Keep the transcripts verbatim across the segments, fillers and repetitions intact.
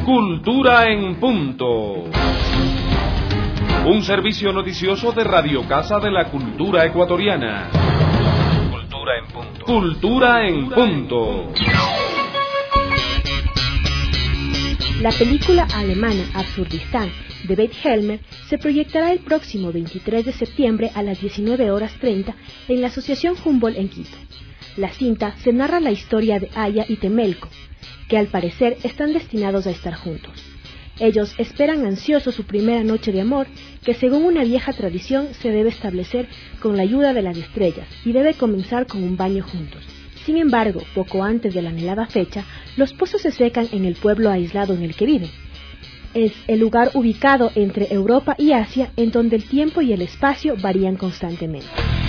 Cultura en Punto. Un servicio noticioso de Radio Casa de la Cultura Ecuatoriana. Cultura en Punto. Cultura en Punto. La película alemana Absurdistán de Beth Helmer se proyectará el próximo veintitrés de septiembre a las diecinueve horas treinta en la Asociación Humboldt en Quito. La cinta se narra la historia de Aya y Temelco, que al parecer están destinados a estar juntos. Ellos esperan ansiosos su primera noche de amor, que según una vieja tradición se debe establecer con la ayuda de las estrellas y debe comenzar con un baño juntos. Sin embargo, poco antes de la anhelada fecha, los pozos se secan en el pueblo aislado en el que viven. Es el lugar ubicado entre Europa y Asia en donde el tiempo y el espacio varían constantemente.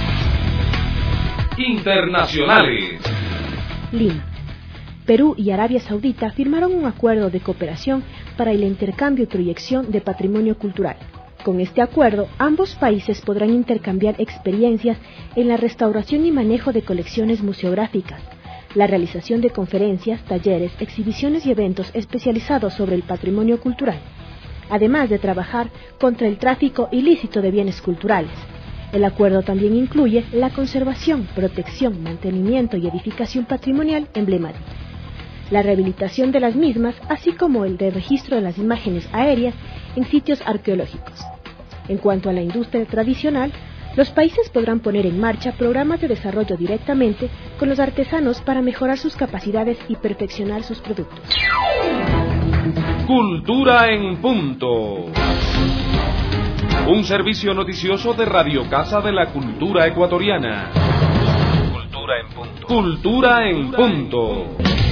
Internacionales. Lima. Perú y Arabia Saudita firmaron un acuerdo de cooperación para el intercambio y proyección de patrimonio cultural. Con este acuerdo, ambos países podrán intercambiar experiencias en la restauración y manejo de colecciones museográficas, la realización de conferencias, talleres, exhibiciones y eventos especializados sobre el patrimonio cultural, además de trabajar contra el tráfico ilícito de bienes culturales. El acuerdo también incluye la conservación, protección, mantenimiento y edificación patrimonial emblemática, la rehabilitación de las mismas, así como el de registro de las imágenes aéreas en sitios arqueológicos. En cuanto a la industria tradicional, los países podrán poner en marcha programas de desarrollo directamente con los artesanos para mejorar sus capacidades y perfeccionar sus productos. Cultura en Punto. Un servicio noticioso de Radio Casa de la Cultura Ecuatoriana. Cultura en Punto. Cultura en Punto.